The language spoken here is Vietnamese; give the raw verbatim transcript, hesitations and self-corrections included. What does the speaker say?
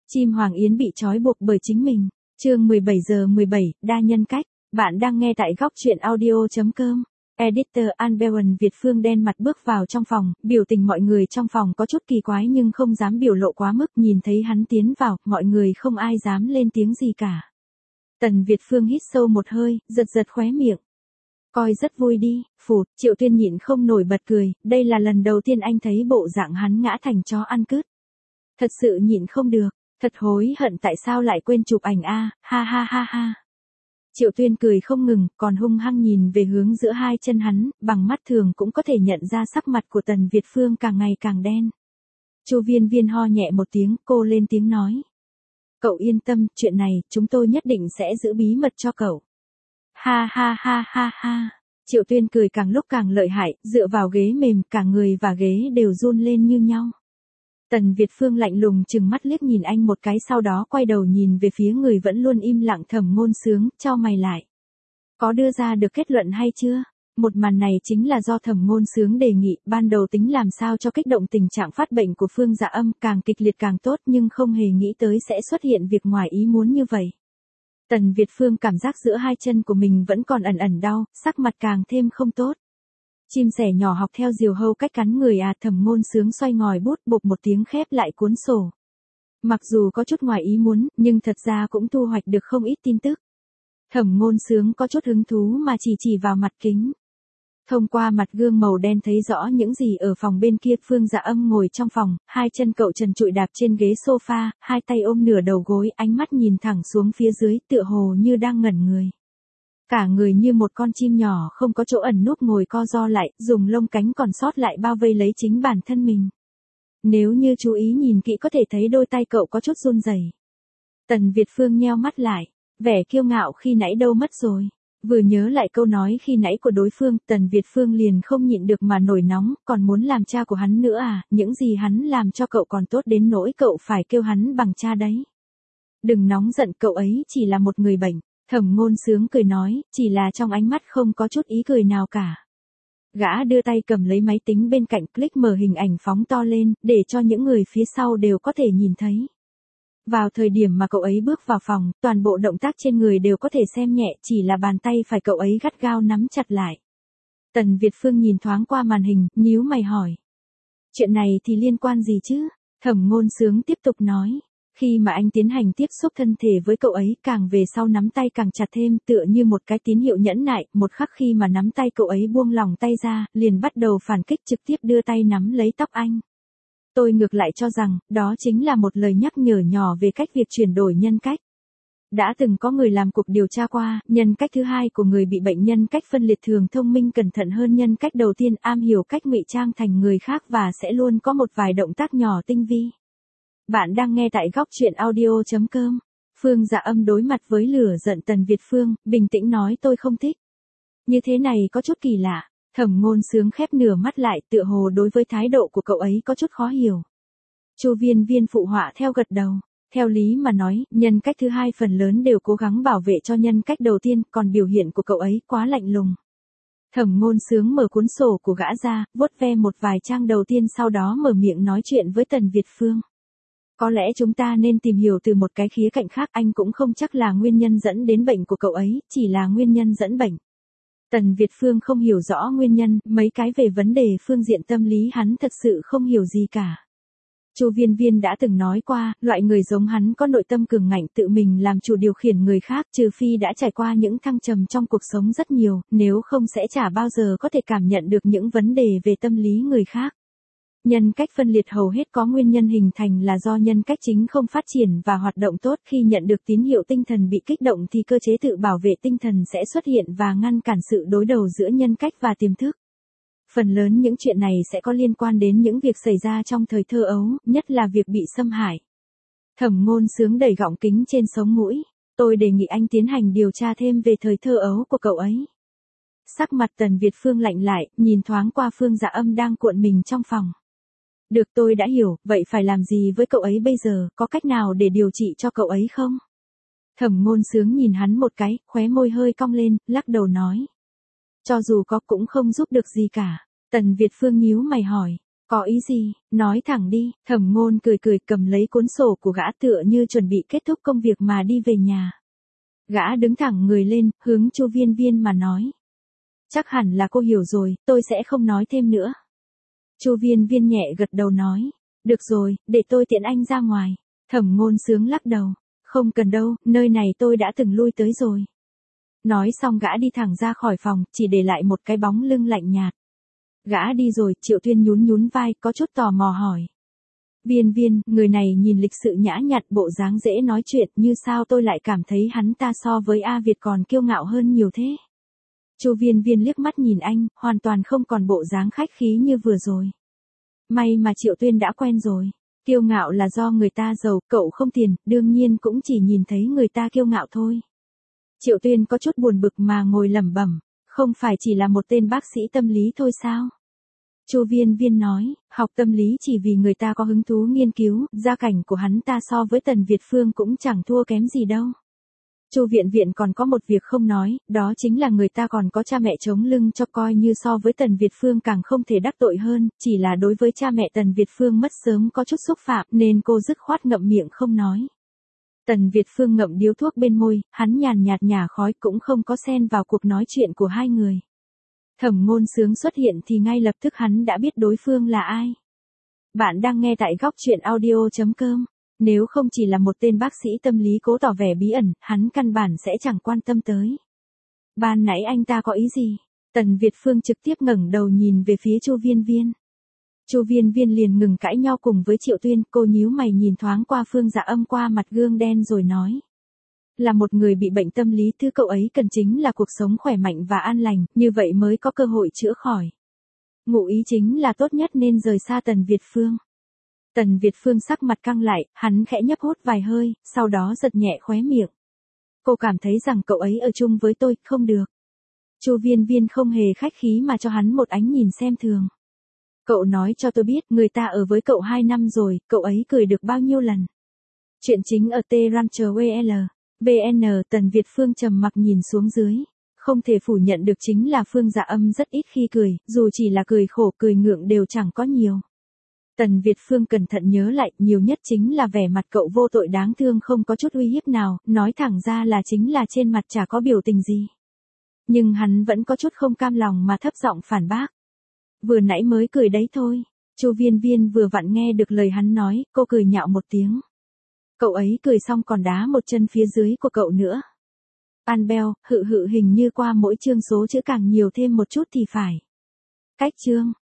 Chim Hoàng Yến bị trói buộc bởi chính mình. Chương mười bảy giờ mười bảy, đa nhân cách. Bạn đang nghe tại góc truyện audio chấm com. Editor Anbewan Việt Phương đen mặt bước vào trong phòng, biểu tình mọi người trong phòng có chút kỳ quái nhưng không dám biểu lộ quá mức, nhìn thấy hắn tiến vào, mọi người không ai dám lên tiếng gì cả. Tần Việt Phương hít sâu một hơi, giật giật khóe miệng. Coi rất vui đi, phụt, Triệu Tuyên nhịn không nổi bật cười, đây là lần đầu tiên anh thấy bộ dạng hắn ngã thành chó ăn cứt. Thật sự nhịn không được, thật hối hận tại sao lại quên chụp ảnh a, ha ha ha ha. Triệu Tuyên cười không ngừng, còn hung hăng nhìn về hướng giữa hai chân hắn, bằng mắt thường cũng có thể nhận ra sắc mặt của Tần Việt Phương càng ngày càng đen. Chu Viên Viên ho nhẹ một tiếng, cô lên tiếng nói. Cậu yên tâm, chuyện này, chúng tôi nhất định sẽ giữ bí mật cho cậu. Ha ha ha ha ha. Triệu Tuyên cười càng lúc càng lợi hại, dựa vào ghế mềm, cả người và ghế đều run lên như nhau. Tần Việt Phương lạnh lùng chừng mắt liếc nhìn anh một cái, sau đó quay đầu nhìn về phía người vẫn luôn im lặng Thẩm Ngôn Sướng, chau mày lại. Có đưa ra được kết luận hay chưa? Một màn này chính là do Thẩm Ngôn Sướng đề nghị, ban đầu tính làm sao cho kích động tình trạng phát bệnh của Phương Dạ Âm, càng kịch liệt càng tốt, nhưng không hề nghĩ tới sẽ xuất hiện việc ngoài ý muốn như vậy. Tần Việt Phương cảm giác giữa hai chân của mình vẫn còn ẩn ẩn đau, sắc mặt càng thêm không tốt. Chim sẻ nhỏ học theo diều hâu cách cắn người à, Thẩm Ngôn Sướng xoay ngòi bút, bụp một tiếng khép lại cuốn sổ. Mặc dù có chút ngoài ý muốn, nhưng thật ra cũng thu hoạch được không ít tin tức. Thẩm Ngôn Sướng có chút hứng thú mà chỉ chỉ vào mặt kính. Thông qua mặt gương màu đen thấy rõ những gì ở phòng bên kia. Phương Dạ Âm ngồi trong phòng, hai chân cậu trần trụi đạp trên ghế sofa, hai tay ôm nửa đầu gối, ánh mắt nhìn thẳng xuống phía dưới, tựa hồ như đang ngẩn người. Cả người như một con chim nhỏ không có chỗ ẩn núp ngồi co ro lại, dùng lông cánh còn sót lại bao vây lấy chính bản thân mình. Nếu như chú ý nhìn kỹ có thể thấy đôi tay cậu có chút run rẩy. Tần Việt Phương nheo mắt lại, vẻ kiêu ngạo khi nãy đâu mất rồi. Vừa nhớ lại câu nói khi nãy của đối phương, Tần Việt Phương liền không nhịn được mà nổi nóng, còn muốn làm cha của hắn nữa à, những gì hắn làm cho cậu còn tốt đến nỗi cậu phải kêu hắn bằng cha đấy. Đừng nóng giận, cậu ấy chỉ là một người bệnh. Thẩm Ngôn Sướng cười nói, chỉ là trong ánh mắt không có chút ý cười nào cả. Gã đưa tay cầm lấy máy tính bên cạnh, click mở hình ảnh phóng to lên, để cho những người phía sau đều có thể nhìn thấy. Vào thời điểm mà cậu ấy bước vào phòng, toàn bộ động tác trên người đều có thể xem nhẹ, chỉ là bàn tay phải cậu ấy gắt gao nắm chặt lại. Tần Việt Phương nhìn thoáng qua màn hình, nhíu mày hỏi. Chuyện này thì liên quan gì chứ? Thẩm Ngôn Sướng tiếp tục nói. Khi mà anh tiến hành tiếp xúc thân thể với cậu ấy, càng về sau nắm tay càng chặt thêm, tựa như một cái tín hiệu nhẫn nại, một khắc khi mà nắm tay cậu ấy buông lỏng tay ra, liền bắt đầu phản kích, trực tiếp đưa tay nắm lấy tóc anh. Tôi ngược lại cho rằng, đó chính là một lời nhắc nhở nhỏ về cách việc chuyển đổi nhân cách. Đã từng có người làm cuộc điều tra qua, nhân cách thứ hai của người bị bệnh nhân cách phân liệt thường thông minh cẩn thận hơn nhân cách đầu tiên, am hiểu cách ngụy trang thành người khác và sẽ luôn có một vài động tác nhỏ tinh vi. Bạn đang nghe tại góc truyện audio chấm com. Phương Dạ Âm đối mặt với lửa giận Tần Việt Phương, bình tĩnh nói tôi không thích. Như thế này có chút kỳ lạ. Thẩm Ngôn Sướng khép nửa mắt lại, tựa hồ đối với thái độ của cậu ấy có chút khó hiểu. Chu Viên Viên phụ họa theo gật đầu. Theo lý mà nói, nhân cách thứ hai phần lớn đều cố gắng bảo vệ cho nhân cách đầu tiên, còn biểu hiện của cậu ấy quá lạnh lùng. Thẩm Ngôn Sướng mở cuốn sổ của gã ra, vuốt ve một vài trang đầu tiên, sau đó mở miệng nói chuyện với Tần Việt Phương. Có lẽ chúng ta nên tìm hiểu từ một cái khía cạnh khác, anh cũng không chắc là nguyên nhân dẫn đến bệnh của cậu ấy, chỉ là nguyên nhân dẫn bệnh. Tần Việt Phương không hiểu rõ nguyên nhân, mấy cái về vấn đề phương diện tâm lý hắn thật sự không hiểu gì cả. Chu Viên Viên đã từng nói qua, loại người giống hắn có nội tâm cường ngạnh, tự mình làm chủ điều khiển người khác, trừ phi đã trải qua những thăng trầm trong cuộc sống rất nhiều, nếu không sẽ chả bao giờ có thể cảm nhận được những vấn đề về tâm lý người khác. Nhân cách phân liệt hầu hết có nguyên nhân hình thành là do nhân cách chính không phát triển và hoạt động tốt, khi nhận được tín hiệu tinh thần bị kích động thì cơ chế tự bảo vệ tinh thần sẽ xuất hiện và ngăn cản sự đối đầu giữa nhân cách và tiềm thức. Phần lớn những chuyện này sẽ có liên quan đến những việc xảy ra trong thời thơ ấu, nhất là việc bị xâm hại. Thẩm Ngôn Sướng đẩy gọng kính trên sống mũi, tôi đề nghị anh tiến hành điều tra thêm về thời thơ ấu của cậu ấy. Sắc mặt Tần Việt Phương lạnh lại, nhìn thoáng qua Phương Dạ Âm đang cuộn mình trong phòng. Được, tôi đã hiểu, vậy phải làm gì với cậu ấy bây giờ, có cách nào để điều trị cho cậu ấy không? Thẩm Ngôn Sướng nhìn hắn một cái, khóe môi hơi cong lên, lắc đầu nói. Cho dù có cũng không giúp được gì cả. Tần Việt Phương nhíu mày hỏi, Có ý gì, nói thẳng đi, Thẩm Ngôn cười cười cầm lấy cuốn sổ của gã tựa như chuẩn bị kết thúc công việc mà đi về nhà. Gã đứng thẳng người lên, hướng Chu Viên Viên mà nói. Chắc hẳn là cô hiểu rồi, tôi sẽ không nói thêm nữa. Chu Viên Viên nhẹ gật đầu nói. Được rồi, để tôi tiện anh ra ngoài. Thẩm Ngôn sướng lắc đầu. Không cần đâu, nơi này tôi đã từng lui tới rồi. Nói xong gã đi thẳng ra khỏi phòng, chỉ để lại một cái bóng lưng lạnh nhạt. Gã đi rồi, Triệu Tuyên nhún nhún vai, có chút tò mò hỏi. Viên Viên, người này nhìn lịch sự nhã nhặn, bộ dáng dễ nói chuyện, như sao tôi lại cảm thấy hắn ta so với A Việt còn kiêu ngạo hơn nhiều thế. Chu Viên Viên liếc mắt nhìn anh, hoàn toàn không còn bộ dáng khách khí như vừa rồi. May mà Triệu Tuyên đã quen rồi. Kiêu ngạo là do người ta giàu, cậu không tiền, đương nhiên cũng chỉ nhìn thấy người ta kiêu ngạo thôi. Triệu Tuyên có chút buồn bực mà ngồi lẩm bẩm, không phải chỉ là một tên bác sĩ tâm lý thôi sao? Chu Viên Viên nói, học tâm lý chỉ vì người ta có hứng thú nghiên cứu, gia cảnh của hắn ta so với Tần Việt Phương cũng chẳng thua kém gì đâu. Chu Viện Viện còn có một việc không nói, đó chính là người ta còn có cha mẹ chống lưng cho, coi như so với Tần Việt Phương càng không thể đắc tội hơn, chỉ là đối với cha mẹ Tần Việt Phương mất sớm có chút xúc phạm nên cô dứt khoát ngậm miệng không nói. Tần Việt Phương ngậm điếu thuốc bên môi, hắn nhàn nhạt nhả khói cũng không có xen vào cuộc nói chuyện của hai người. Thẩm Ngôn Sướng xuất hiện thì ngay lập tức hắn đã biết đối phương là ai. Bạn đang nghe tại góc truyện audio chấm com. Nếu không chỉ là một tên bác sĩ tâm lý cố tỏ vẻ bí ẩn, hắn căn bản sẽ chẳng quan tâm tới. Ban nãy anh ta có ý gì? Tần Việt Phương trực tiếp ngẩng đầu nhìn về phía Chu Viên Viên. Chu Viên Viên liền ngừng cãi nhau cùng với Triệu Tuyên, cô nhíu mày nhìn thoáng qua Phương Dạ Âm qua mặt gương đen rồi nói. Là một người bị bệnh tâm lý, thứ cậu ấy cần chính là cuộc sống khỏe mạnh và an lành, như vậy mới có cơ hội chữa khỏi. Ngụ ý chính là tốt nhất nên rời xa Tần Việt Phương. Tần Việt Phương sắc mặt căng lại, hắn khẽ nhấp hút vài hơi, sau đó giật nhẹ khóe miệng. Cô cảm thấy rằng cậu ấy ở chung với tôi, không được. Chu Viên Viên không hề khách khí mà cho hắn một ánh nhìn xem thường. Cậu nói cho tôi biết, người ta ở với cậu hai năm rồi, cậu ấy cười được bao nhiêu lần. Chuyện chính ở T-Rancher-vê lờ, vê en, Tần Việt Phương trầm mặc nhìn xuống dưới. Không thể phủ nhận được chính là Phương Dạ Âm rất ít khi cười, dù chỉ là cười khổ cười ngượng đều chẳng có nhiều. Tần Việt Phương cẩn thận nhớ lại, nhiều nhất chính là vẻ mặt cậu vô tội đáng thương không có chút uy hiếp nào, nói thẳng ra là chính là trên mặt chả có biểu tình gì. Nhưng hắn vẫn có chút không cam lòng mà thấp giọng phản bác. Vừa nãy mới cười đấy thôi. Chu Viên Viên vừa vặn nghe được lời hắn nói, cô cười nhạo một tiếng. Cậu ấy cười xong còn đá một chân phía dưới của cậu nữa. Annabelle, hự hự hình như qua mỗi chương số chữ càng nhiều thêm một chút thì phải. Cách chương.